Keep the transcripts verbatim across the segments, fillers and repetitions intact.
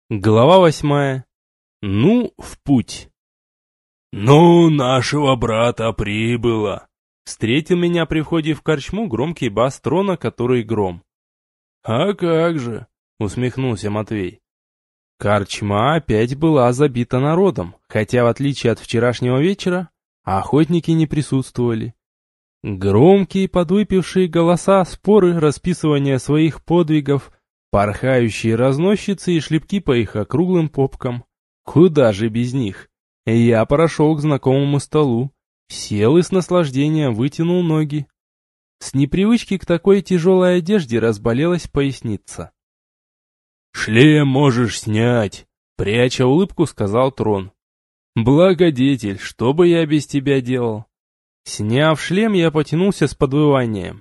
Глава восьмая. Ну, в путь. «Ну, нашего брата прибыло!» Встретил меня при входе в корчму громкий бас трона, который гром. «А как же!» — усмехнулся Матвей. Корчма опять была забита народом, хотя, в отличие от вчерашнего вечера, охотники не присутствовали. Громкие подвыпившие голоса, споры, расписывание своих подвигов, порхающие разносчицы и шлепки по их округлым попкам. Куда же без них? Я прошел к знакомому столу, сел и с наслаждением вытянул ноги. С непривычки к такой тяжелой одежде разболелась поясница. «Шлем можешь снять!» — пряча улыбку, сказал трон. «Благодетель, что бы я без тебя делал?» Сняв шлем, я потянулся с подвыванием.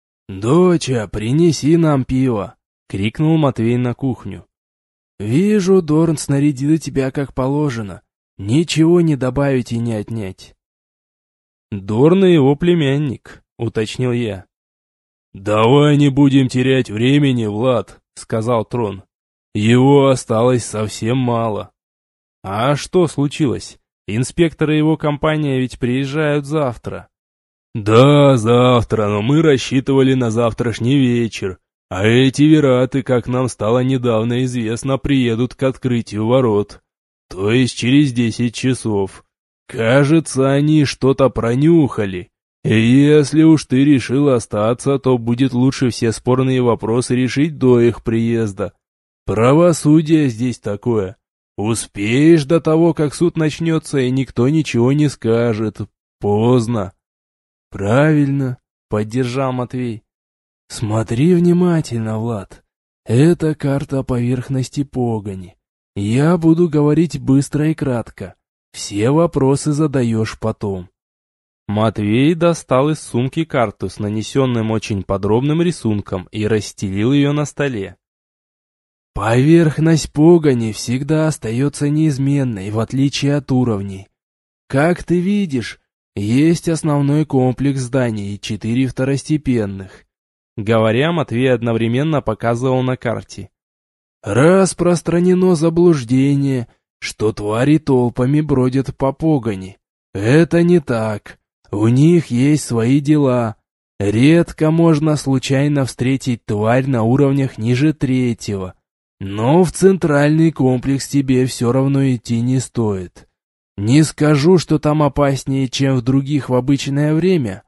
«Доча, принеси нам пиво!» — крикнул Матвей на кухню. «Вижу, Дорн снарядил тебя как положено. Ничего не добавить и не отнять». «Дорн и его племянник», — уточнил я. «Давай не будем терять времени, Влад», — сказал трон. «Его осталось совсем мало». «А что случилось? Инспекторы и его компания ведь приезжают завтра». «Да, завтра, но мы рассчитывали на завтрашний вечер. А эти вераты, как нам стало недавно известно, приедут к открытию ворот. То есть через десять часов. Кажется, они что-то пронюхали. И если уж ты решил остаться, то будет лучше все спорные вопросы решить до их приезда. Правосудие здесь такое. Успеешь до того, как суд начнется, и никто ничего не скажет. Поздно». «Правильно», — поддержал Матвей. «Смотри внимательно, Влад. Это карта поверхности погони. Я буду говорить быстро и кратко. Все вопросы задаешь потом». Матвей достал из сумки карту с нанесенным очень подробным рисунком и расстелил ее на столе. «Поверхность погони всегда остается неизменной, в отличие от уровней. Как ты видишь, есть основной комплекс зданий и четыре второстепенных». Говоря, Матвей одновременно показывал на карте. «Распространено заблуждение, что твари толпами бродят по погони. Это не так. У них есть свои дела. Редко можно случайно встретить тварь на уровнях ниже третьего. Но в центральный комплекс тебе все равно идти не стоит. Не скажу, что там опаснее, чем в других в обычное время.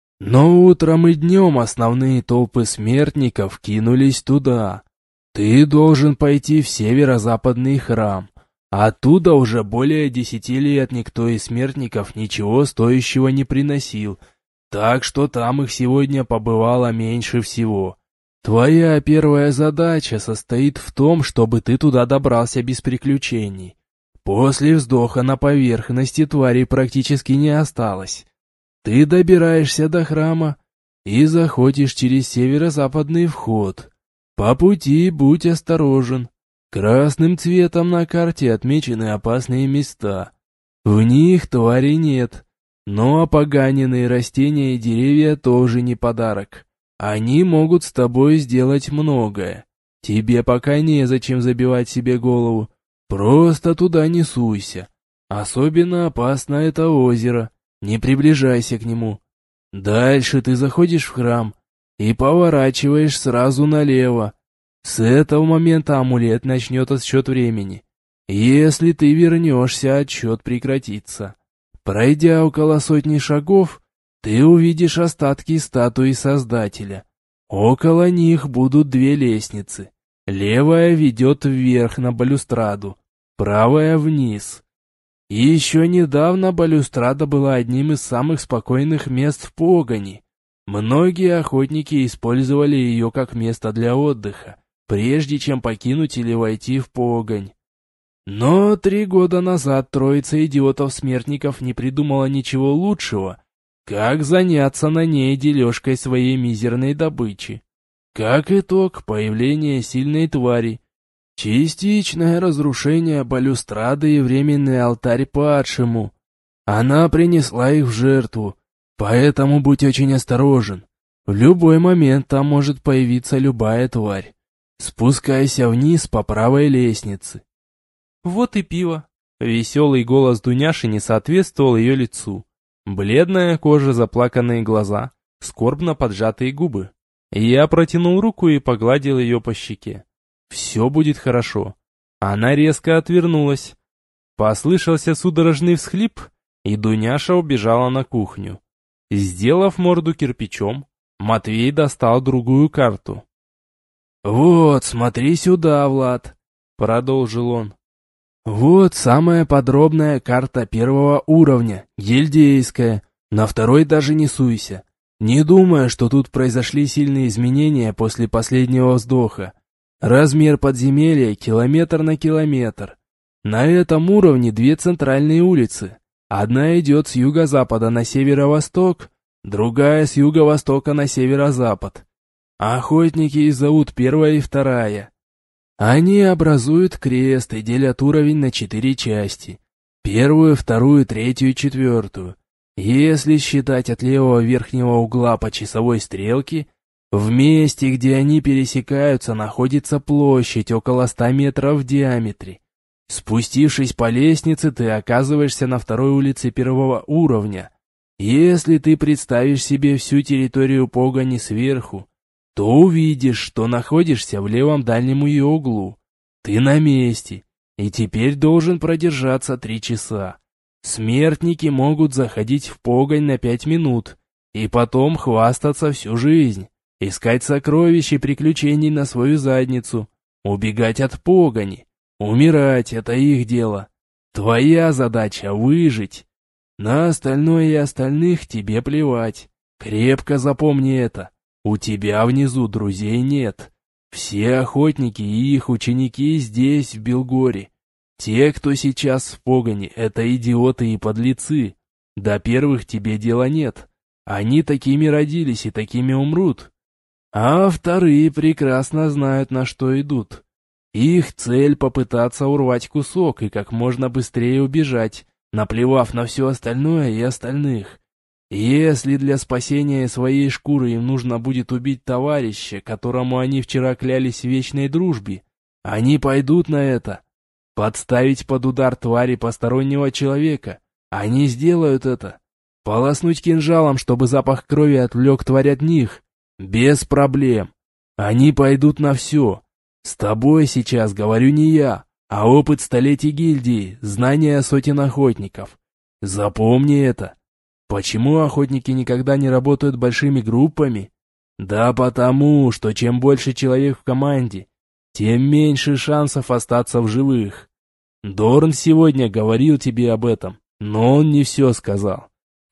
Но утром и днем основные толпы смертников кинулись туда. Ты должен пойти в северо-западный храм. Оттуда уже более десяти лет никто из смертников ничего стоящего не приносил, так что там их сегодня побывало меньше всего. Твоя первая задача состоит в том, чтобы ты туда добрался без приключений. После вздоха на поверхности тварей практически не осталось. Ты добираешься до храма и заходишь через северо-западный вход. По пути будь осторожен. Красным цветом на карте отмечены опасные места. В них тварей нет, но опоганенные растения и деревья тоже не подарок. Они могут с тобой сделать многое. Тебе пока незачем забивать себе голову. Просто туда не суйся. Особенно опасно это озеро. Не приближайся к нему. Дальше ты заходишь в храм и поворачиваешь сразу налево. С этого момента амулет начнет отсчет времени. Если ты вернешься, отсчет прекратится. Пройдя около сотни шагов, ты увидишь остатки статуи Создателя. Около них будут две лестницы. Левая ведет вверх на балюстраду, правая вниз. И еще недавно балюстрада была одним из самых спокойных мест в погони. Многие охотники использовали ее как место для отдыха, прежде чем покинуть или войти в погонь. Но три года назад троица идиотов-смертников не придумала ничего лучшего, как заняться на ней дележкой своей мизерной добычи. Как итог, появление сильной твари, частичное разрушение балюстрады и временный алтарь падшему. Она принесла их в жертву, поэтому будь очень осторожен. В любой момент там может появиться любая тварь. Спускайся вниз по правой лестнице. Вот и пиво. Веселый голос Дуняши не соответствовал ее лицу. Бледная кожа, заплаканные глаза, скорбно поджатые губы. Я протянул руку и погладил ее по щеке. Все будет хорошо. Она резко отвернулась. Послышался судорожный всхлип, и Дуняша убежала на кухню. Сделав морду кирпичом, Матвей достал другую карту. «Вот, смотри сюда, Влад», — продолжил он. «Вот самая подробная карта первого уровня, гильдейская. На второй даже не суйся. Не думая, что тут произошли сильные изменения после последнего вздоха. Размер подземелья километр на километр. На этом уровне две центральные улицы. Одна идет с юго-запада на северо-восток, другая с юго-востока на северо-запад. Охотники их зовут первая и вторая. Они образуют крест и делят уровень на четыре части. Первую, вторую, третью и четвертую. Если считать от левого верхнего угла по часовой стрелке, в месте, где они пересекаются, находится площадь около ста метров в диаметре. Спустившись по лестнице, ты оказываешься на второй улице первого уровня. Если ты представишь себе всю территорию погони сверху, то увидишь, что находишься в левом дальнем ее углу. Ты на месте, и теперь должен продержаться три часа. Смертники могут заходить в погонь на пять минут, и потом хвастаться всю жизнь, искать сокровища и приключений на свою задницу, убегать от погони. Умирать — это их дело. Твоя задача — выжить. На остальное и остальных тебе плевать. Крепко запомни это. У тебя внизу друзей нет. Все охотники и их ученики здесь, в Белгоре. Те, кто сейчас в погоне, это идиоты и подлецы. До первых тебе дела нет. Они такими родились и такими умрут. А вторые прекрасно знают, на что идут. Их цель — попытаться урвать кусок и как можно быстрее убежать, наплевав на все остальное и остальных. Если для спасения своей шкуры им нужно будет убить товарища, которому они вчера клялись в вечной дружбе, они пойдут на это. Подставить под удар твари постороннего человека — они сделают это. Полоснуть кинжалом, чтобы запах крови отвлек тварь от них — без проблем. Они пойдут на все. С тобой сейчас говорю не я, а опыт столетий гильдии, знания сотен охотников. Запомни это. Почему охотники никогда не работают большими группами? Да потому, что чем больше человек в команде, тем меньше шансов остаться в живых. Дорн сегодня говорил тебе об этом, но он не все сказал.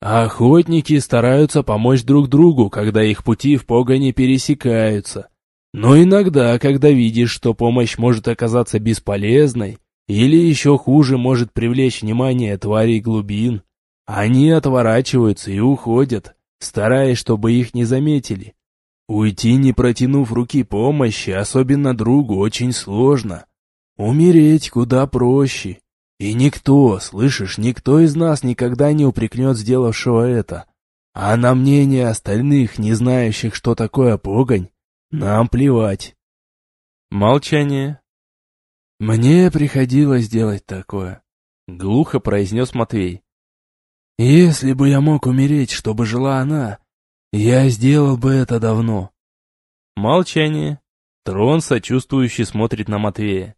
Охотники стараются помочь друг другу, когда их пути в погоне пересекаются. Но иногда, когда видишь, что помощь может оказаться бесполезной, или еще хуже, может привлечь внимание тварей глубин, они отворачиваются и уходят, стараясь, чтобы их не заметили. Уйти, не протянув руки помощи, особенно другу, очень сложно. Умереть куда проще. И никто, слышишь, никто из нас никогда не упрекнет сделавшего это. А на мнение остальных, не знающих, что такое погонь, нам плевать. Молчание. «Мне приходилось делать такое», — глухо произнес Матвей. «Если бы я мог умереть, чтобы жила она, я сделал бы это давно». Молчание. Трон сочувствующе смотрит на Матвея.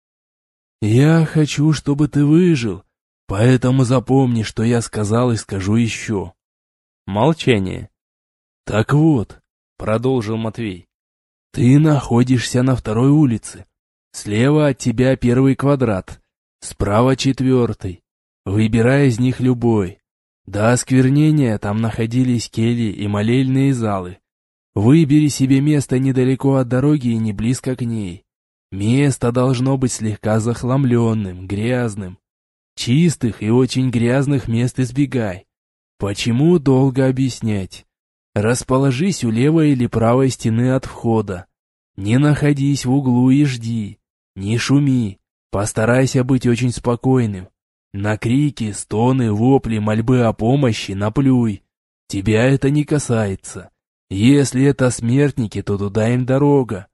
«Я хочу, чтобы ты выжил, поэтому запомни, что я сказал и скажу еще». Молчание. «Так вот», — продолжил Матвей, — «ты находишься на второй улице. Слева от тебя первый квадрат, справа четвертый. Выбирай из них любой. До осквернения там находились кельи и молельные залы. Выбери себе место недалеко от дороги и не близко к ней. Место должно быть слегка захламленным, грязным. Чистых и очень грязных мест избегай. Почему, долго объяснять? Расположись у левой или правой стены от входа. Не находись в углу и жди. Не шуми. Постарайся быть очень спокойным. На крики, стоны, вопли, мольбы о помощи наплюй. Тебя это не касается. Если это смертники, то туда им дорога.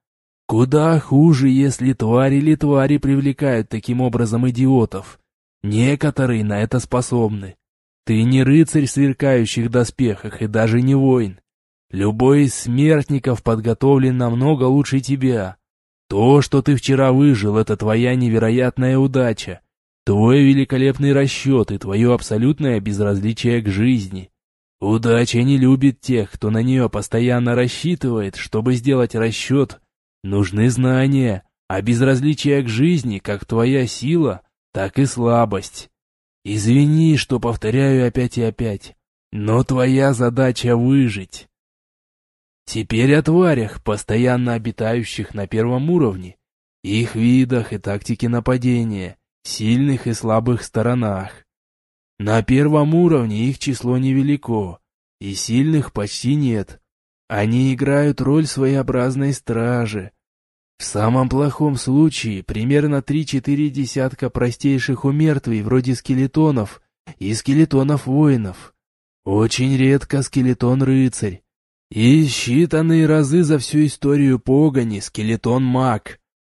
Куда хуже, если твари или твари привлекают таким образом идиотов. Некоторые на это способны. Ты не рыцарь в сверкающих доспехах и даже не воин. Любой из смертников подготовлен намного лучше тебя. То, что ты вчера выжил, это твоя невероятная удача, твой великолепный расчет и твое абсолютное безразличие к жизни. Удача не любит тех, кто на нее постоянно рассчитывает. Чтобы сделать расчет, нужны знания, а безразличие к жизни, как твоя сила, так и слабость. Извини, что повторяю опять и опять, но твоя задача выжить. Теперь о тварях, постоянно обитающих на первом уровне, их видах и тактике нападения, сильных и слабых сторонах. На первом уровне их число невелико, и сильных почти нет. Они играют роль своеобразной стражи. В самом плохом случае примерно три-четыре десятка простейших умертвий вроде скелетонов и скелетонов-воинов. Очень редко скелетон-рыцарь. И считанные разы за всю историю погони скелетон-маг.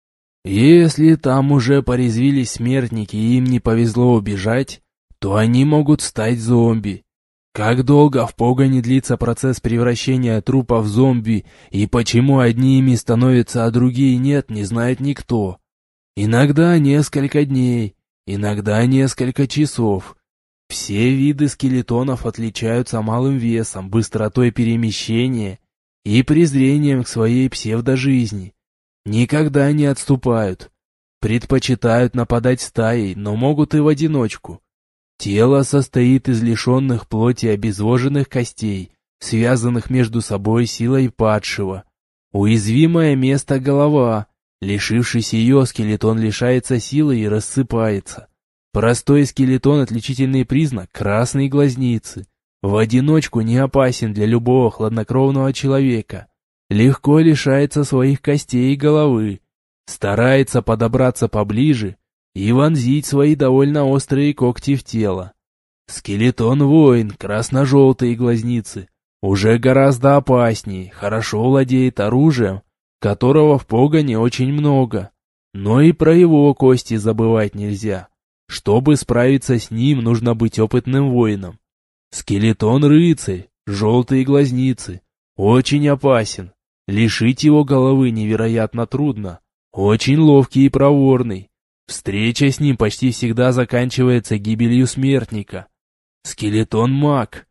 Если там уже порезвились смертники и им не повезло убежать, то они могут стать зомби. Как долго в погони длится процесс превращения трупа в зомби, и почему одни ими становятся, а другие нет, не знает никто. Иногда несколько дней, иногда несколько часов. Все виды скелетонов отличаются малым весом, быстротой перемещения и презрением к своей псевдожизни. Никогда не отступают. Предпочитают нападать стаей, но могут и в одиночку. Тело состоит из лишенных плоти обезвоженных костей, связанных между собой силой падшего. Уязвимое место — голова. Лишившись ее, скелетон лишается силы и рассыпается. Простой скелетон — отличительный признак красной глазницы. В одиночку не опасен для любого хладнокровного человека. Легко лишается своих костей и головы. Старается подобраться поближе и вонзить свои довольно острые когти в тело. Скелетон-воин, красно-желтые глазницы, уже гораздо опаснее, хорошо владеет оружием, которого в погоне очень много. Но и про его кости забывать нельзя. Чтобы справиться с ним, нужно быть опытным воином. Скелетон-рыцарь, желтые глазницы, очень опасен. Лишить его головы невероятно трудно. Очень ловкий и проворный. Встреча с ним почти всегда заканчивается гибелью смертника. Скелетон-маг.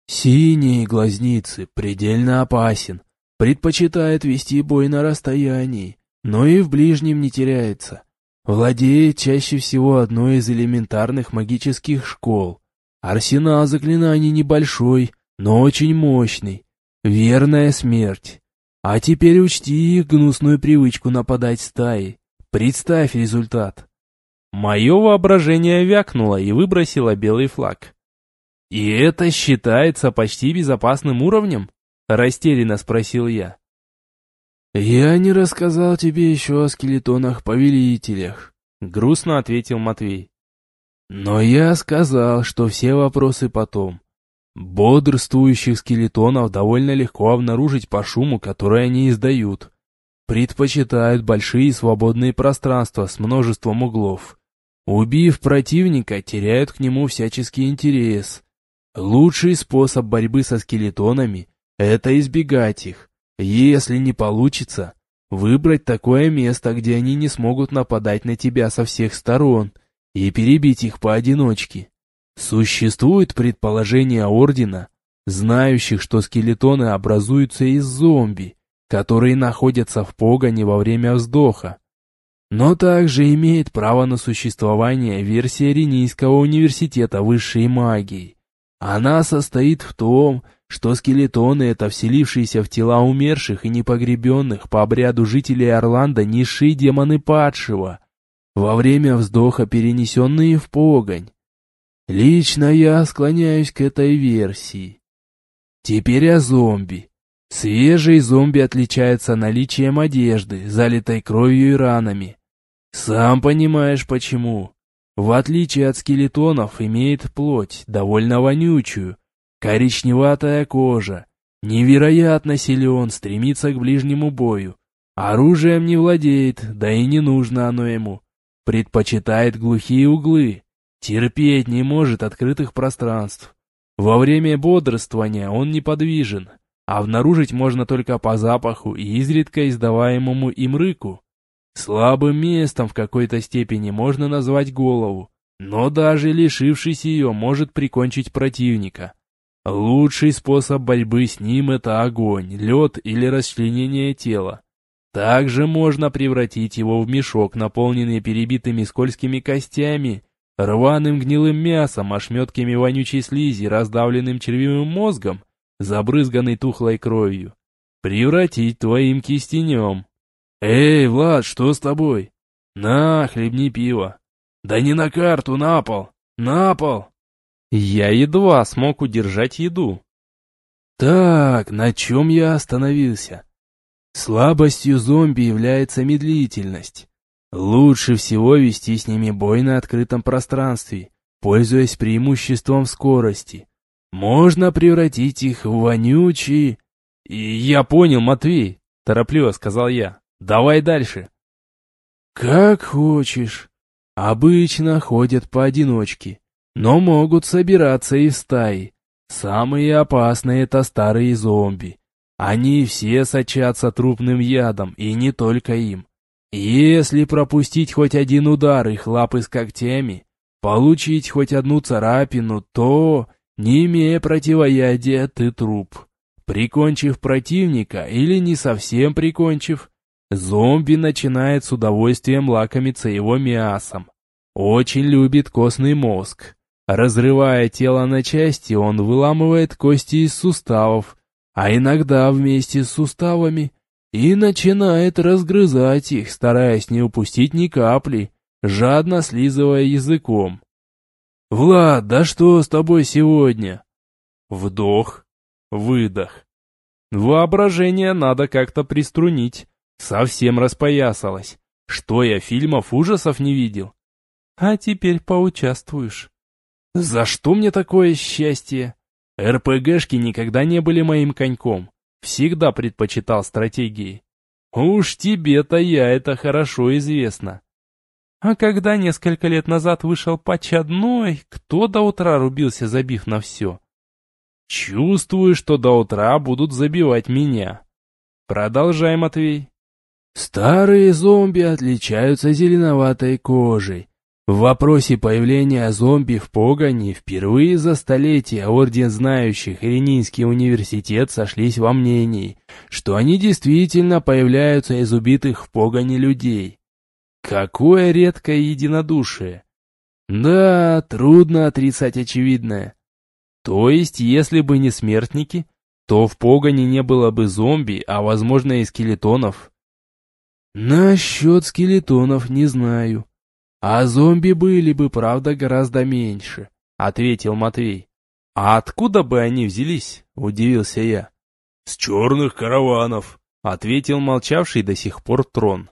Синие глазницы, предельно опасен. Предпочитает вести бой на расстоянии, но и в ближнем не теряется. Владеет чаще всего одной из элементарных магических школ. Арсенал заклинаний небольшой, но очень мощный. Верная смерть. А теперь учти их гнусную привычку нападать стаей. Представь результат. Мое воображение вякнуло и выбросило белый флаг. «И это считается почти безопасным уровнем?» — растерянно спросил я. «Я не рассказал тебе еще о скелетонах-повелителях», — грустно ответил Матвей. «Но я сказал, что все вопросы потом. Бодрствующих скелетонов довольно легко обнаружить по шуму, который они издают. Предпочитают большие свободные пространства с множеством углов. Убив противника, теряют к нему всяческий интерес. Лучший способ борьбы со скелетонами — это избегать их. Если не получится, выбрать такое место, где они не смогут нападать на тебя со всех сторон, и перебить их поодиночке. Существует предположение Ордена, знающих, что скелетоны образуются из зомби, которые находятся в погоне во время вздоха. Но также имеет право на существование версия Ренийского университета высшей магии. Она состоит в том, что скелетоны — это вселившиеся в тела умерших и непогребенных по обряду жителей Орландо низшие демоны падшего, во время вздоха перенесенные в погонь. Лично я склоняюсь к этой версии. Теперь о зомби. Свежие зомби отличаются наличием одежды, залитой кровью и ранами. Сам понимаешь почему. В отличие от скелетонов, имеет плоть, довольно вонючую, коричневатая кожа, невероятно силен, стремится к ближнему бою, Оружием не владеет, да и не нужно оно ему. Предпочитает глухие углы, терпеть не может открытых пространств. Во время бодрствования он неподвижен, а обнаружить можно только по запаху и изредка издаваемому им рыку. Слабым местом в какой-то степени можно назвать голову, но даже лишившись ее, может прикончить противника. Лучший способ борьбы с ним – это огонь, лед или расчленение тела. Также можно превратить его в мешок, наполненный перебитыми скользкими костями, рваным гнилым мясом, ошметками вонючей слизи, раздавленным червивым мозгом, забрызганный тухлой кровью. Превратить твоим кистенем. «Эй, Влад, что с тобой? На, хлебни пиво. Да не на карту, на пол, на пол!» Я едва смог удержать еду. Так, на чем я остановился? Слабостью зомби является медлительность. Лучше всего вести с ними бой на открытом пространстве, пользуясь преимуществом скорости. Можно превратить их в вонючие... И я понял, Матвей, торопливо сказал я. Давай дальше. Как хочешь. Обычно ходят поодиночке, но могут собираться и в стаи. Самые опасные — это старые зомби. Они все сочатся трупным ядом, и не только им. Если пропустить хоть один удар их лапы с когтями, получить хоть одну царапину, то, не имея противоядия, ты труп. Прикончив противника или не совсем прикончив, зомби начинает с удовольствием лакомиться его мясом. Очень любит костный мозг. Разрывая тело на части, он выламывает кости из суставов, а иногда вместе с суставами, и начинает разгрызать их, стараясь не упустить ни капли, жадно слизывая языком. «Влад, да что с тобой сегодня?» Вдох, выдох. Воображение надо как-то приструнить. Совсем распоясалось. Что я фильмов ужасов не видел? А теперь поучаствуешь. За что мне такое счастье? эр пэ гэ-шки никогда не были моим коньком. Всегда предпочитал стратегии. Уж тебе-то я это хорошо известно. А когда несколько лет назад вышел патч одной, кто до утра рубился, забив на все? Чувствую, что до утра будут забивать меня. Продолжай, Матвей. Старые зомби отличаются зеленоватой кожей. В вопросе появления зомби в погоне впервые за столетия Орден Знающих и Ренинский университет сошлись во мнении, что они действительно появляются из убитых в погоне людей. Какое редкое единодушие! Да, трудно отрицать очевидное. То есть, если бы не смертники, то в погоне не было бы зомби, а возможно и скелетонов. Насчет скелетонов не знаю. А зомби были бы, правда, гораздо меньше, ответил Матвей. А откуда бы они взялись? Удивился я. С черных караванов, ответил молчавший до сих пор Трон.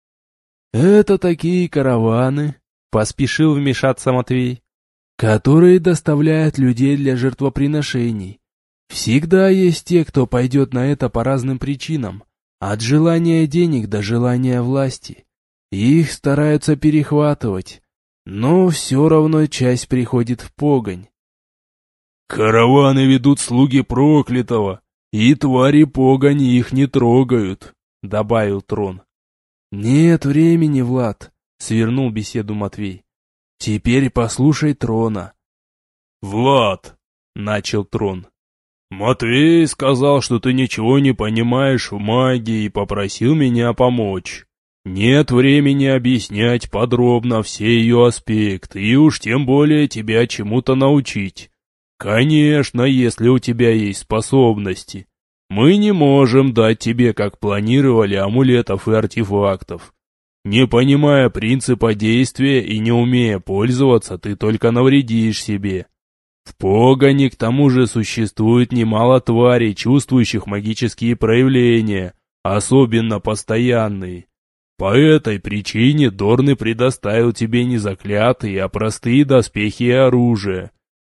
Это такие караваны, поспешил вмешаться Матвей, которые доставляют людей для жертвоприношений. Всегда есть те, кто пойдет на это по разным причинам, от желания денег до желания власти. Их стараются перехватывать, но все равно часть приходит в погонь. «Караваны ведут слуги проклятого, и твари погони их не трогают», — добавил Трон. «Нет времени, Влад», — свернул беседу Матвей. «Теперь послушай Трона». «Влад», — начал Трон, — «Матвей сказал, что ты ничего не понимаешь в магии и попросил меня помочь. Нет времени объяснять подробно все ее аспекты, и уж тем более тебя чему-то научить. Конечно, если у тебя есть способности. Мы не можем дать тебе, как планировали, амулетов и артефактов. Не понимая принципа действия и не умея пользоваться, ты только навредишь себе. В погоне к тому же существует немало тварей, чувствующих магические проявления, особенно постоянные. По этой причине Дорны предоставил тебе не заклятые, а простые доспехи и оружие.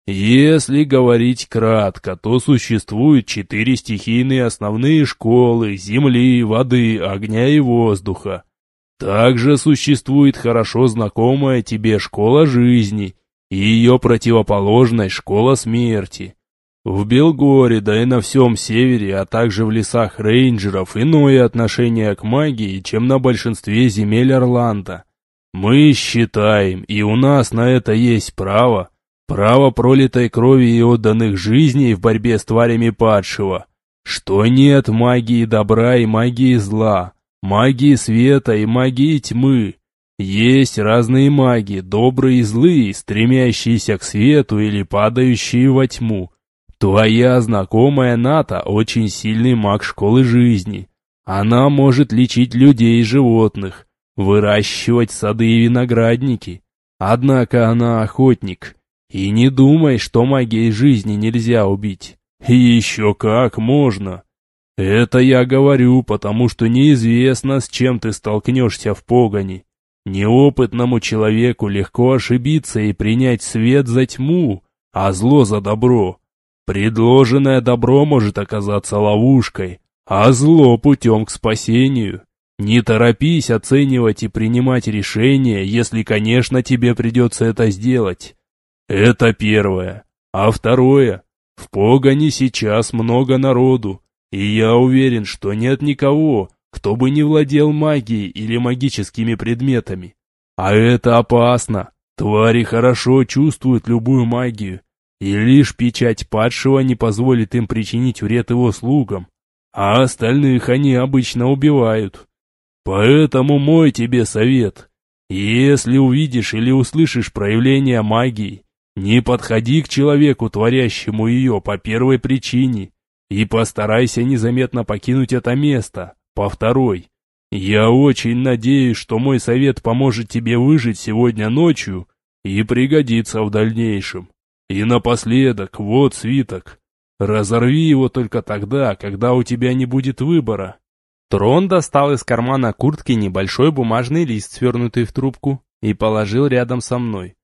Если говорить кратко, то существуют четыре стихийные основные школы земли, воды, огня и воздуха. Также существует хорошо знакомая тебе школа жизни и ее противоположность школа смерти. В Белгоре, да и на всем севере, а также в лесах рейнджеров иное отношение к магии, чем на большинстве земель Орландо. Мы считаем, и у нас на это есть право, право пролитой крови и отданных жизней в борьбе с тварями падшего, что нет магии добра и магии зла, магии света и магии тьмы. Есть разные маги, добрые и злые, стремящиеся к свету или падающие во тьму. Твоя знакомая Ната очень сильный маг школы жизни. Она может лечить людей и животных, выращивать сады и виноградники. Однако она охотник. И не думай, что магией жизни нельзя убить. И еще как можно. Это я говорю, потому что неизвестно, с чем ты столкнешься в погони. Неопытному человеку легко ошибиться и принять свет за тьму, а зло за добро. Предложенное добро может оказаться ловушкой, а зло путем к спасению. Не торопись оценивать и принимать решения, если, конечно, тебе придется это сделать. Это первое. А второе. В погоне сейчас много народу, и я уверен, что нет никого, кто бы не владел магией или магическими предметами. А это опасно. Твари хорошо чувствуют любую магию. И лишь печать падшего не позволит им причинить вред его слугам, а остальных они обычно убивают. Поэтому мой тебе совет. Если увидишь или услышишь проявление магии, не подходи к человеку, творящему ее по первой причине, и постарайся незаметно покинуть это место, по второй. Я очень надеюсь, что мой совет поможет тебе выжить сегодня ночью и пригодится в дальнейшем. И напоследок, вот свиток. Разорви его только тогда, когда у тебя не будет выбора. Трон достал из кармана куртки небольшой бумажный лист, свернутый в трубку, и положил рядом со мной.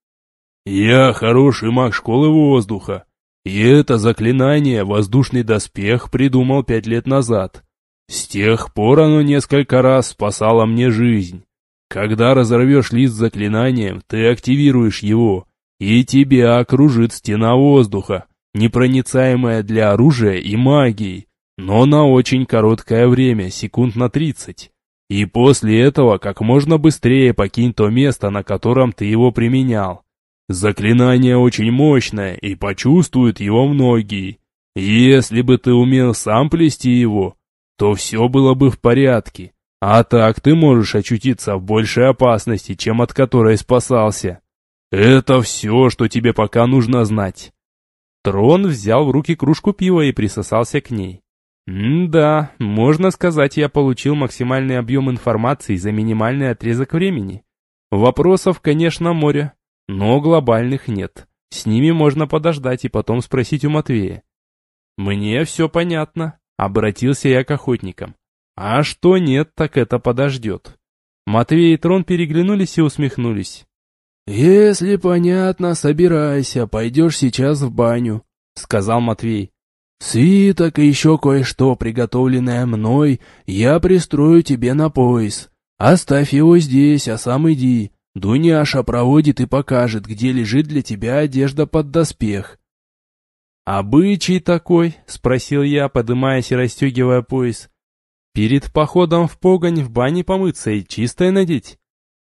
Я хороший маг школы воздуха, и это заклинание «Воздушный доспех» придумал пять лет назад. С тех пор оно несколько раз спасало мне жизнь. Когда разорвешь лист с заклинанием, ты активируешь его, и тебя окружит стена воздуха, непроницаемая для оружия и магии, но на очень короткое время, секунд на тридцать. И после этого как можно быстрее покинь то место, на котором ты его применял. Заклинание очень мощное, и почувствуют его многие. Если бы ты умел сам плести его, то все было бы в порядке. А так ты можешь очутиться в большей опасности, чем от которой спасался. Это все, что тебе пока нужно знать. Трон взял в руки кружку пива и присосался к ней. М-да, можно сказать, я получил максимальный объем информации за минимальный отрезок времени. Вопросов, конечно, море, но глобальных нет. С ними можно подождать и потом спросить у Матвея. Мне все понятно, обратился я к охотникам. А что нет, так это подождет. Матвей и Трон переглянулись и усмехнулись. «Если понятно, собирайся, пойдешь сейчас в баню», — сказал Матвей. «Свиток и еще кое-что, приготовленное мной, я пристрою тебе на пояс. Оставь его здесь, а сам иди. Дуняша проводит и покажет, где лежит для тебя одежда под доспех». «Обычай такой?» — спросил я, подымаясь и расстегивая пояс. «Перед походом в погонь в бане помыться и чистое надеть?»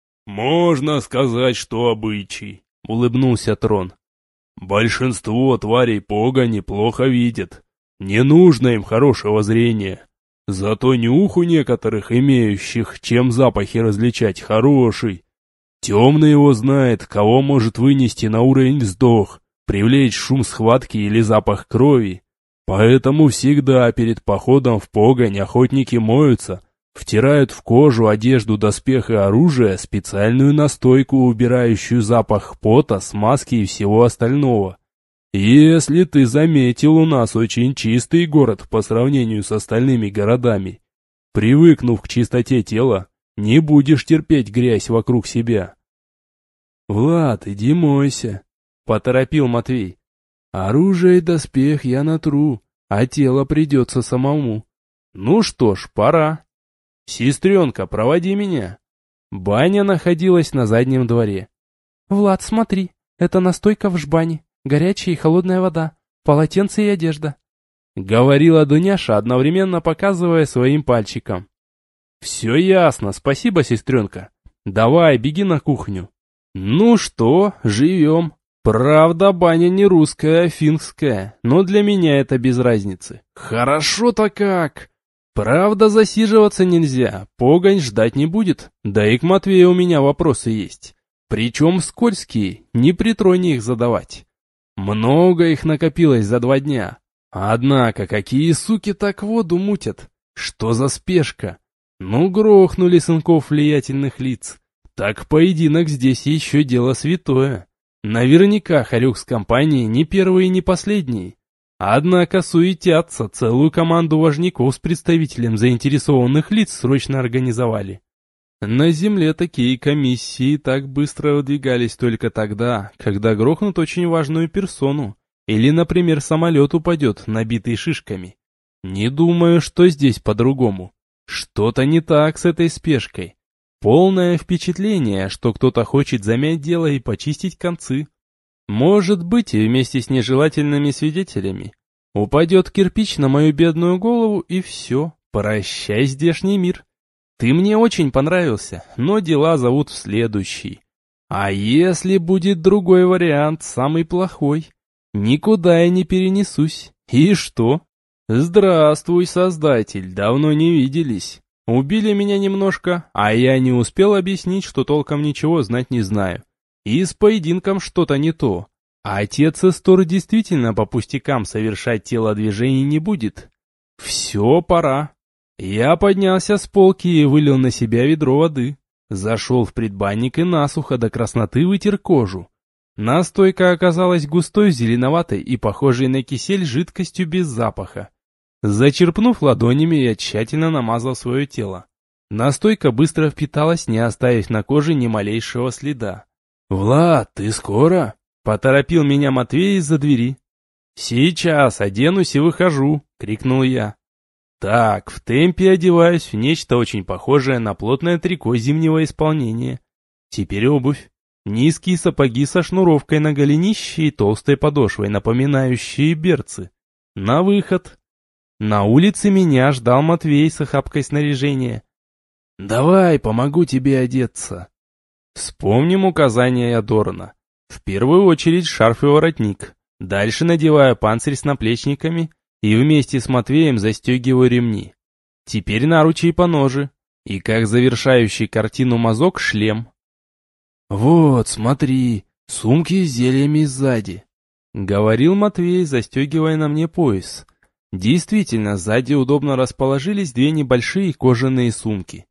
«Можно сказать, что обычай», — улыбнулся Трон. «Большинство тварей погони плохо видят. Не нужно им хорошего зрения. Зато нюх у некоторых имеющих, чем запахи различать, хороший. Темный его знает, кого может вынести на уровень вздох, привлечь шум схватки или запах крови. Поэтому всегда перед походом в погонь охотники моются, втирают в кожу, одежду, доспех и оружие специальную настойку, убирающую запах пота, смазки и всего остального. Если ты заметил, у нас очень чистый город по сравнению с остальными городами. Привыкнув к чистоте тела, не будешь терпеть грязь вокруг себя. «Влад, иди мойся», — поторопил Матвей. Оружие и доспех я натру, а тело придется самому. Ну что ж, пора. Сестренка, проводи меня. Баня находилась на заднем дворе. Влад, смотри, это настойка в жбане, горячая и холодная вода, полотенце и одежда. Говорила Дуняша, одновременно показывая своим пальчиком. Все ясно, спасибо, сестренка. Давай, беги на кухню. Ну что, живем. Правда, баня не русская, а финская, но для меня это без разницы. Хорошо-то как. Правда, засиживаться нельзя, погонь ждать не будет. Да и к Матвею у меня вопросы есть. Причем скользкие, не притрони их задавать. Много их накопилось за два дня. Однако, какие суки так воду мутят? Что за спешка? Ну, грохнули сынков влиятельных лиц. Так поединок здесь еще дело святое. Наверняка Хорек с компанией не первый и не последний. Однако суетятся, целую команду важняков с представителем заинтересованных лиц срочно организовали. На земле такие комиссии так быстро выдвигались только тогда, когда грохнут очень важную персону, или, например, самолет упадет, набитый шишками. Не думаю, что здесь по-другому. Что-то не так с этой спешкой. Полное впечатление, что кто-то хочет замять дело и почистить концы. Может быть, и вместе с нежелательными свидетелями. Упадет кирпич на мою бедную голову, и все, прощай, здешний мир. Ты мне очень понравился, но дела зовут в следующий. А если будет другой вариант, самый плохой? Никуда я не перенесусь. И что? Здравствуй, Создатель, давно не виделись. Убили меня немножко, а я не успел объяснить, что толком ничего знать не знаю. И с поединком что-то не то. А отец Эстор действительно по пустякам совершать телодвижений не будет. Все, пора. Я поднялся с полки и вылил на себя ведро воды. Зашел в предбанник и насухо до красноты вытер кожу. Настойка оказалась густой, зеленоватой и похожей на кисель жидкостью без запаха. Зачерпнув ладонями, я тщательно намазал свое тело. Настойка быстро впиталась, не оставив на коже ни малейшего следа. «Влад, ты скоро?» — поторопил меня Матвей из-за двери. «Сейчас оденусь и выхожу!» — крикнул я. Так, в темпе одеваюсь в нечто очень похожее на плотное трико зимнего исполнения. Теперь обувь. Низкие сапоги со шнуровкой на голенище и толстой подошвой, напоминающие берцы. На выход. На улице меня ждал Матвей с охапкой снаряжения. «Давай, помогу тебе одеться». Вспомним указания Ядорна. В первую очередь шарф и воротник. Дальше надеваю панцирь с наплечниками и вместе с Матвеем застегиваю ремни. Теперь наручи и поножи. И как завершающий картину мазок шлем. «Вот, смотри, сумки с зельями сзади», — говорил Матвей, застегивая на мне пояс. Действительно, сзади удобно расположились две небольшие кожаные сумки.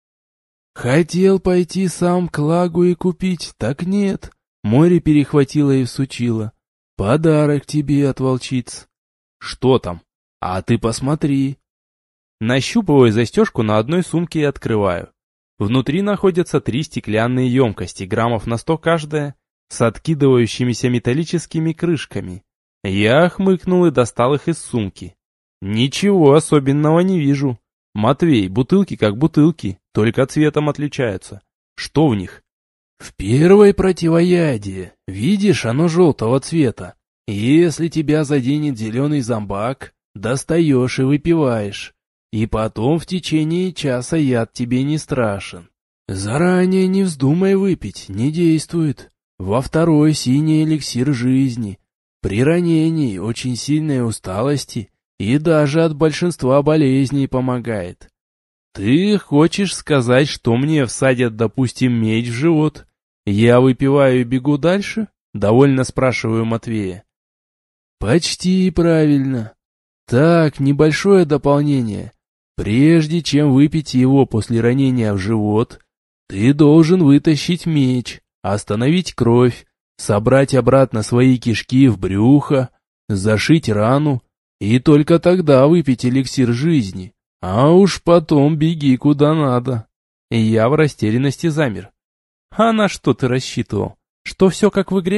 «Хотел пойти сам к лагу и купить, так нет. Море перехватило и всучило. Подарок тебе от волчиц». «Что там? А ты посмотри». Нащупываю застежку на одной сумке и открываю. Внутри находятся три стеклянные емкости, граммов на сто каждая, с откидывающимися металлическими крышками. Я хмыкнул и достал их из сумки. Ничего особенного не вижу. Матвей, бутылки как бутылки, только цветом отличаются. Что в них? В первой противоядие. Видишь, оно желтого цвета. Если тебя заденет зеленый зомбак, достаешь и выпиваешь. И потом в течение часа яд тебе не страшен. Заранее не вздумай выпить, не действует. Во второй синий эликсир жизни. При ранении, очень сильной усталости и даже от большинства болезней помогает. Ты хочешь сказать, что мне всадят, допустим, меч в живот? Я выпиваю и бегу дальше? Довольно спрашиваю Матвея. Почти правильно. Так, небольшое дополнение. Прежде чем выпить его после ранения в живот, ты должен вытащить меч, остановить кровь, собрать обратно свои кишки в брюхо, зашить рану, и только тогда выпить эликсир жизни. А уж потом беги куда надо. И я в растерянности замер. А на что ты рассчитывал? Что все как в игре?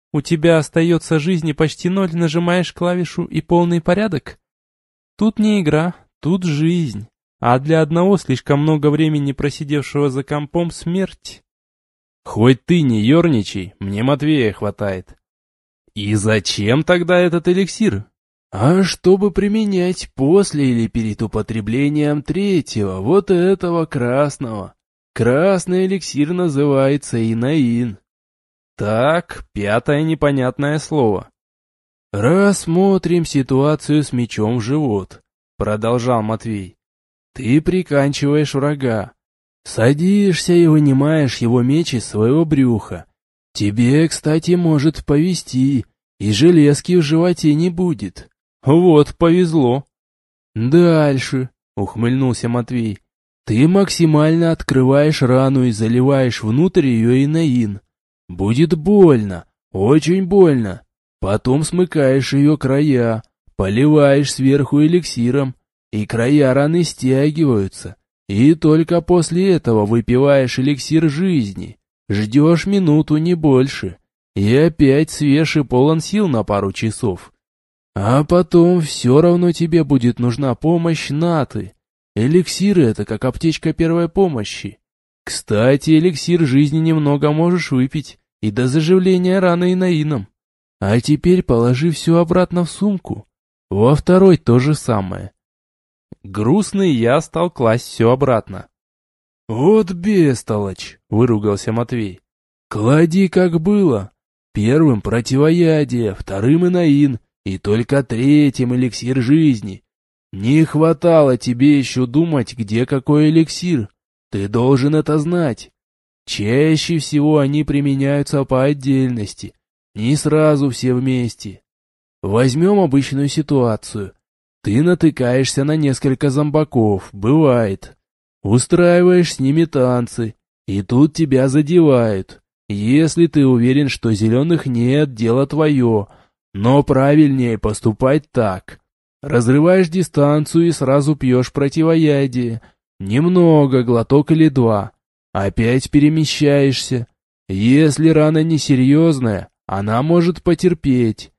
У тебя остается жизни почти ноль, нажимаешь клавишу и полный порядок? Тут не игра, тут жизнь. А для одного слишком много времени просидевшего за компом смерть. Хоть ты не ерничай, мне Матвея хватает. И зачем тогда этот эликсир? А чтобы применять после или перед употреблением третьего, вот этого красного. Красный эликсир называется инаин. Так, пятое непонятное слово. «Рассмотрим ситуацию с мечом в живот», — продолжал Матвей. «Ты приканчиваешь врага. Садишься и вынимаешь его меч из своего брюха. Тебе, кстати, может повезти, и железки в животе не будет». Вот, повезло. «Дальше», — ухмыльнулся Матвей, — «ты максимально открываешь рану и заливаешь внутрь ее инаин. Будет больно, очень больно. Потом смыкаешь ее края, поливаешь сверху эликсиром, и края раны стягиваются. И только после этого выпиваешь эликсир жизни. Ждешь минуту, не больше. И опять свеж и полон сил на пару часов. А потом все равно тебе будет нужна помощь Наты. Эликсиры — это как аптечка первой помощи. Кстати, эликсир жизни немного можешь выпить, и до заживления раны инаином. А теперь положи все обратно в сумку. Во второй то же самое. Грустный я стал класть все обратно. «Вот бестолочь!» — выругался Матвей. «Клади как было. Первым противоядие, вторым инаин, и только третьим эликсир жизни. Не хватало тебе еще думать, где какой эликсир. Ты должен это знать. Чаще всего они применяются по отдельности, не сразу все вместе. Возьмем обычную ситуацию. Ты натыкаешься на несколько зомбаков, бывает. Устраиваешь с ними танцы, и тут тебя задевают. Если ты уверен, что зеленых нет, дело твое, но правильнее поступать так. Разрываешь дистанцию и сразу пьешь противоядие. Немного, глоток или два. Опять перемещаешься. Если рана несерьезная, она может потерпеть.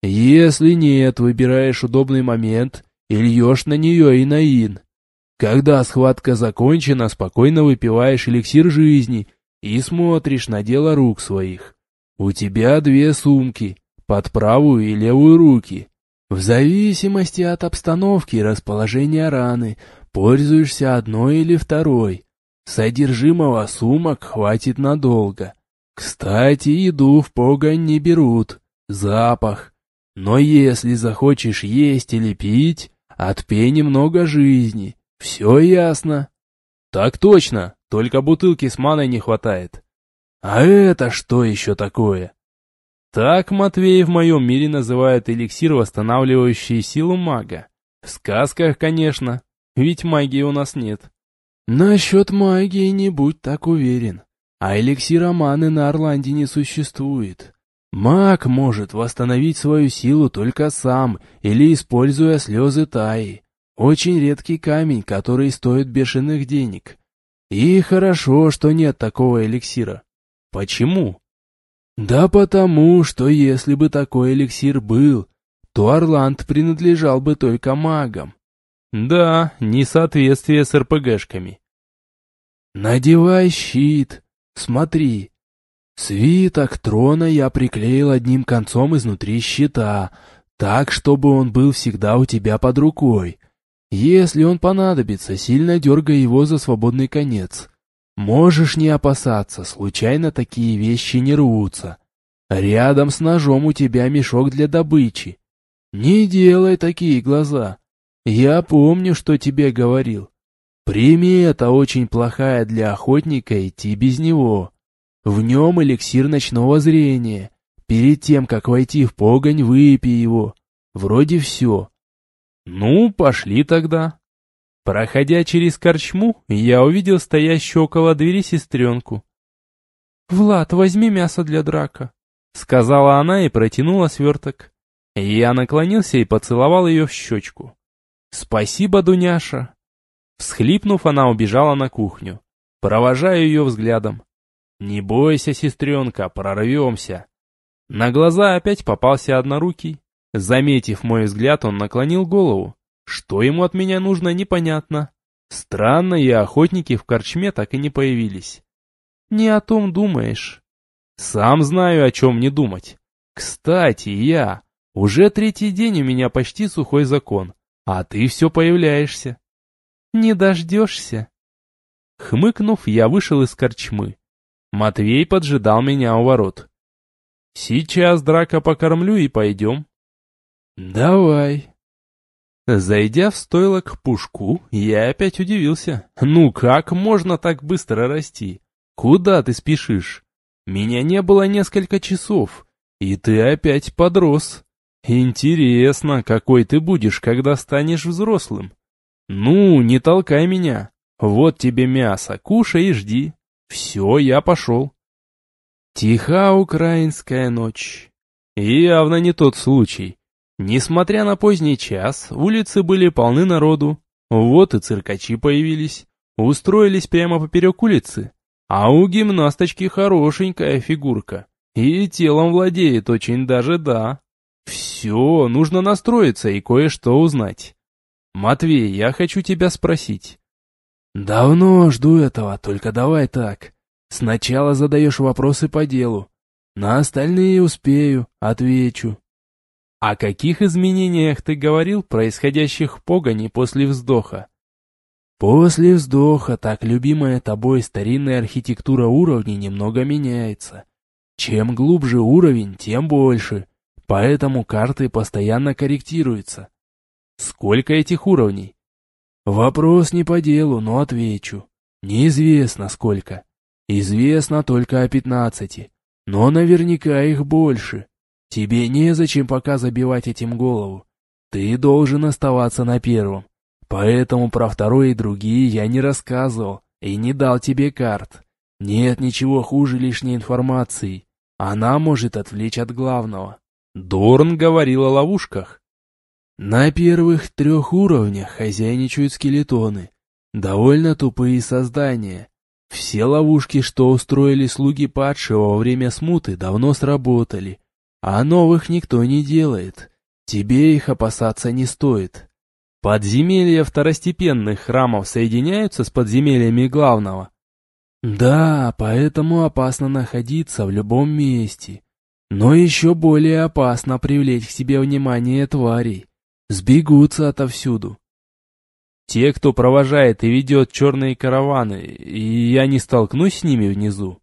Если нет, выбираешь удобный момент и льешь на нее инаин. Когда схватка закончена, спокойно выпиваешь эликсир жизни и смотришь на дело рук своих. У тебя две сумки, под правую и левую руки. В зависимости от обстановки и расположения раны, пользуешься одной или второй. Содержимого сумок хватит надолго. Кстати, еду в погонь не берут. Запах. Но если захочешь есть или пить, отпей немного жизни. Все ясно? Так точно, только бутылки с маной не хватает. А это что еще такое? Так Матвей в моем мире называют эликсир, восстанавливающий силу мага. В сказках, конечно, ведь магии у нас нет. Насчет магии не будь так уверен. А эликсира маны на Орланде не существует. Маг может восстановить свою силу только сам или используя слезы Таи. Очень редкий камень, который стоит бешеных денег. И хорошо, что нет такого эликсира. Почему? Да потому, что если бы такой эликсир был, то Орланд принадлежал бы только магам. Да, несоответствие с эр пэ гэшками. Надевай щит. Смотри. Свиток трона я приклеил одним концом изнутри щита, так, чтобы он был всегда у тебя под рукой. Если он понадобится, сильно дергай его за свободный конец. Можешь не опасаться, случайно такие вещи не рвутся. Рядом с ножом у тебя мешок для добычи. Не делай такие глаза. Я помню, что тебе говорил. Примета очень плохая для охотника идти без него. В нем эликсир ночного зрения. Перед тем, как войти в погонь, выпей его. Вроде все. Ну, пошли тогда. Проходя через корчму, я увидел стоящую около двери сестренку. «Влад, возьми мясо для драка», — сказала она и протянула сверток. Я наклонился и поцеловал ее в щечку. «Спасибо, Дуняша». Всхлипнув, она убежала на кухню. Провожаю ее взглядом. «Не бойся, сестренка, прорвемся». На глаза опять попался однорукий. Заметив мой взгляд, он наклонил голову. Что ему от меня нужно, непонятно. Странно, и охотники в корчме так и не появились. Не о том думаешь. Сам знаю, о чем не думать. Кстати, я... Уже третий день у меня почти сухой закон, а ты все появляешься. Не дождешься. Хмыкнув, я вышел из корчмы. Матвей поджидал меня у ворот. Сейчас драка покормлю и пойдем. Давай. Зайдя в стойло к Пушку, я опять удивился. Ну как можно так быстро расти? Куда ты спешишь? Меня не было несколько часов, и ты опять подрос. Интересно, какой ты будешь, когда станешь взрослым? Ну, не толкай меня. Вот тебе мясо, кушай и жди. Все, я пошел. Тиха украинская ночь. И явно не тот случай. Несмотря на поздний час, улицы были полны народу. Вот и циркачи появились. Устроились прямо поперек улицы. А у гимнасточки хорошенькая фигурка. И телом владеет очень даже, да. Все, нужно настроиться и кое-что узнать. Матвей, я хочу тебя спросить. Давно жду этого, только давай так. Сначала задаешь вопросы по делу. На остальные успею, отвечу. О каких изменениях ты говорил, происходящих в погоне после вздоха? После вздоха так любимая тобой старинная архитектура уровней немного меняется. Чем глубже уровень, тем больше. Поэтому карты постоянно корректируются. Сколько этих уровней? Вопрос не по делу, но отвечу. Неизвестно сколько. Известно только о пятнадцати. Но наверняка их больше. Тебе незачем пока забивать этим голову. Ты должен оставаться на первом. Поэтому про второй и другие я не рассказывал и не дал тебе карт. Нет ничего хуже лишней информации. Она может отвлечь от главного. Дорн говорил о ловушках. На первых трех уровнях хозяйничают скелетоны. Довольно тупые создания. Все ловушки, что устроили слуги падшего во время смуты, давно сработали. А новых никто не делает. Тебе их опасаться не стоит. Подземелья второстепенных храмов соединяются с подземельями главного? Да, поэтому опасно находиться в любом месте. Но еще более опасно привлечь к себе внимание тварей. Сбегутся отовсюду. Те, кто провожает и ведет черные караваны, и я не столкнусь с ними внизу?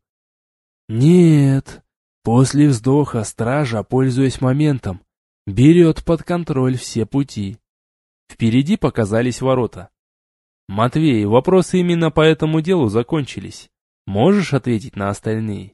Нет. После вздоха стража, пользуясь моментом, берет под контроль все пути. Впереди показались ворота. Матвей, вопросы именно по этому делу закончились. Можешь ответить на остальные?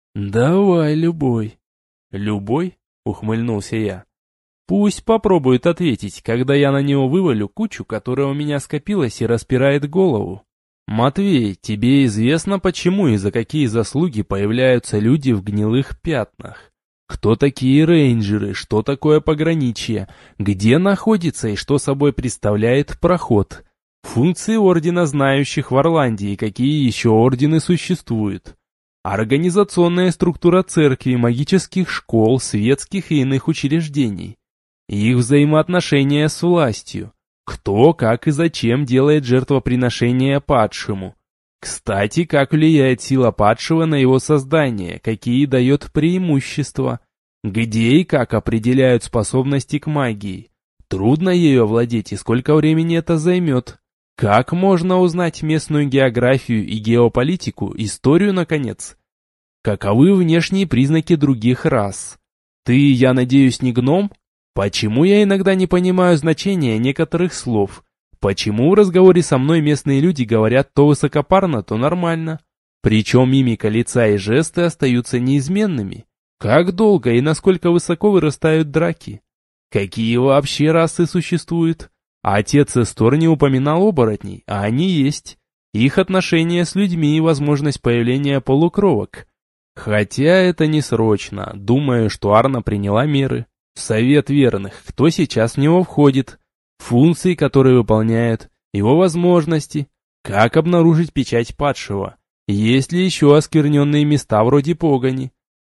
Давай, любой. Любой? Ухмыльнулся я. Пусть попробует ответить, когда я на него вывалю кучу, которая у меня скопилась и распирает голову. Матвей, тебе известно, почему и за какие заслуги появляются люди в гнилых пятнах? Кто такие рейнджеры, что такое пограничье, где находится и что собой представляет проход? Функции ордена знающих в Орландии, какие еще ордены существуют? Организационная структура церкви, магических школ, светских и иных учреждений. Их взаимоотношения с властью. Кто, как и зачем делает жертвоприношение падшему. Кстати, как влияет сила падшего на его создание, какие дает преимущества. Где и как определяют способности к магии. Трудно ею овладеть и сколько времени это займет. Как можно узнать местную географию и геополитику, историю, наконец? Каковы внешние признаки других рас? Ты, я надеюсь, не гном? Почему я иногда не понимаю значения некоторых слов? Почему в разговоре со мной местные люди говорят то высокопарно, то нормально? Причем мимика лица и жесты остаются неизменными. Как долго и насколько высоко вырастают драки? Какие вообще расы существуют? Отец Эстор не упоминал оборотней, а они есть. Их отношения с людьми и возможность появления полукровок. Хотя это не срочно, думаю, что Арна приняла меры. Совет верных, кто сейчас в него входит, функции, которые выполняют, его возможности, как обнаружить печать падшего, есть ли еще оскверненные места вроде погони.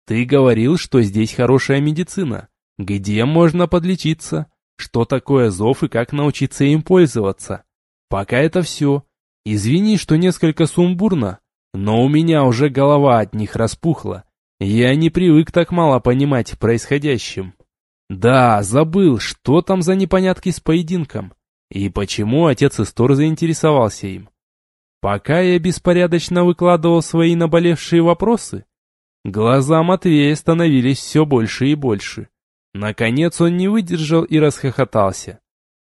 Ты говорил, что здесь хорошая медицина. Где можно подлечиться? Что такое зов и как научиться им пользоваться? Пока это все. Извини, что несколько сумбурно, но у меня уже голова от них распухла. Я не привык так мало понимать в происходящем. Да, забыл, что там за непонятки с поединком. И почему отец Истор заинтересовался им. Пока я беспорядочно выкладывал свои наболевшие вопросы, глаза Матвея становились все больше и больше. Наконец он не выдержал и расхохотался.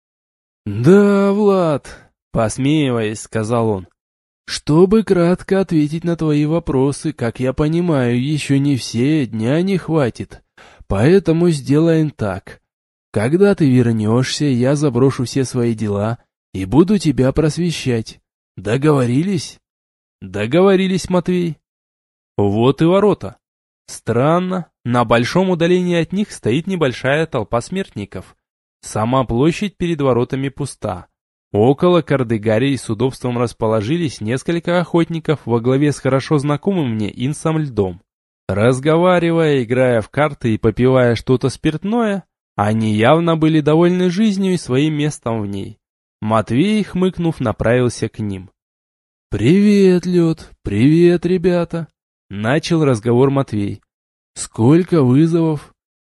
«Да, Влад», — посмеиваясь, сказал он, «чтобы кратко ответить на твои вопросы, как я понимаю, еще не все, дня не хватит. Поэтому сделаем так. Когда ты вернешься, я заброшу все свои дела и буду тебя просвещать. Договорились?» «Договорились, Матвей». Вот и ворота. Странно, на большом удалении от них стоит небольшая толпа смертников. Сама площадь перед воротами пуста. Около Кардыгарии с удобством расположились несколько охотников во главе с хорошо знакомым мне Инсом Льдом. Разговаривая, играя в карты и попивая что-то спиртное, они явно были довольны жизнью и своим местом в ней. Матвей, хмыкнув, направился к ним. «Привет, Лед, привет, ребята!» Начал разговор Матвей. «Сколько вызовов?»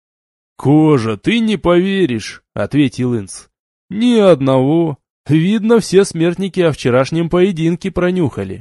«Кожа, ты не поверишь», — ответил Инс. «Ни одного. Видно, все смертники о вчерашнем поединке пронюхали».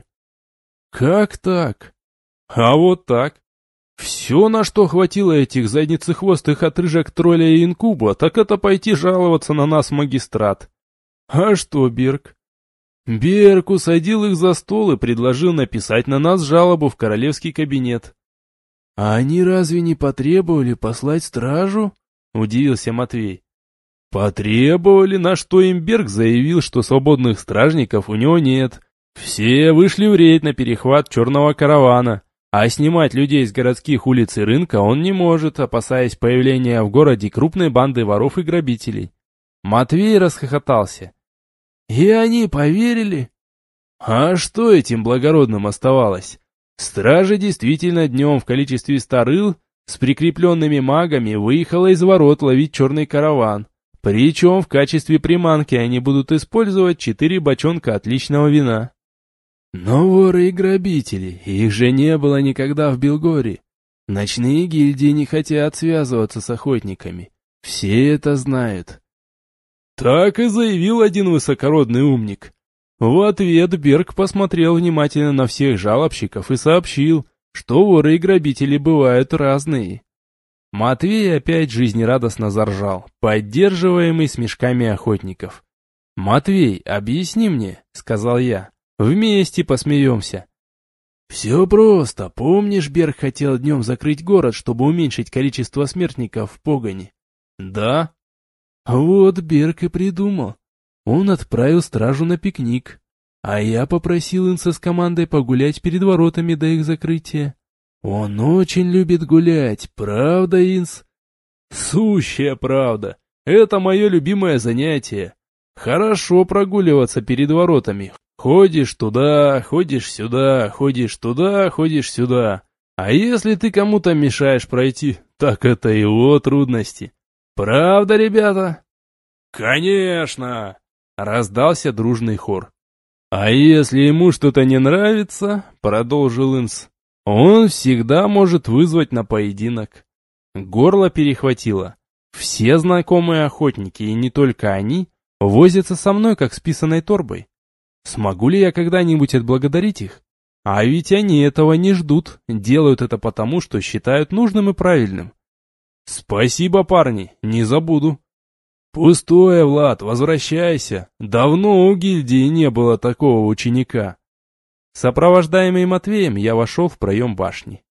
«Как так?» «А вот так. Все, на что хватило этих задницехвостых отрыжек тролля и инкуба, так это пойти жаловаться на нас в магистрат. А что, Берг?» Берг усадил их за стол и предложил написать на нас жалобу в королевский кабинет. «А они разве не потребовали послать стражу?» — удивился Матвей. «Потребовали, на что им Берг заявил, что свободных стражников у него нет. Все вышли в рейд на перехват черного каравана, а снимать людей с городских улиц и рынка он не может, опасаясь появления в городе крупной банды воров и грабителей». Матвей расхохотался. «И они поверили?» «А что этим благородным оставалось? Стража действительно днем в количестве ста рыл с прикрепленными магами выехала из ворот ловить черный караван. Причем в качестве приманки они будут использовать четыре бочонка отличного вина». «Но воры и грабители, их же не было никогда в Белгоре. Ночные гильдии не хотят связываться с охотниками. Все это знают». Так и заявил один высокородный умник. В ответ Берг посмотрел внимательно на всех жалобщиков и сообщил, что воры и грабители бывают разные. Матвей опять жизнерадостно заржал, поддерживаемый смешками охотников. «Матвей, объясни мне», — сказал я, — «вместе посмеемся». «Все просто. Помнишь, Берг хотел днем закрыть город, чтобы уменьшить количество смертников в погоне?» «Да». «Вот Берг и придумал. Он отправил стражу на пикник, а я попросил Инса с командой погулять перед воротами до их закрытия. Он очень любит гулять, правда, Инс?» «Сущая правда. Это мое любимое занятие. Хорошо прогуливаться перед воротами. Ходишь туда, ходишь сюда, ходишь туда, ходишь сюда. А если ты кому-то мешаешь пройти, так это его трудности. Правда, ребята?» «Конечно!» — раздался дружный хор. «А если ему что-то не нравится, — продолжил Инс, — он всегда может вызвать на поединок». Горло перехватило. Все знакомые охотники, и не только они, возятся со мной, как с писаной торбой. Смогу ли я когда-нибудь отблагодарить их? А ведь они этого не ждут, делают это потому, что считают нужным и правильным. «Спасибо, парни, не забуду». «Пустое, Влад, возвращайся. Давно у гильдии не было такого ученика». Сопровождаемый Матвеем, я вошел в проем башни.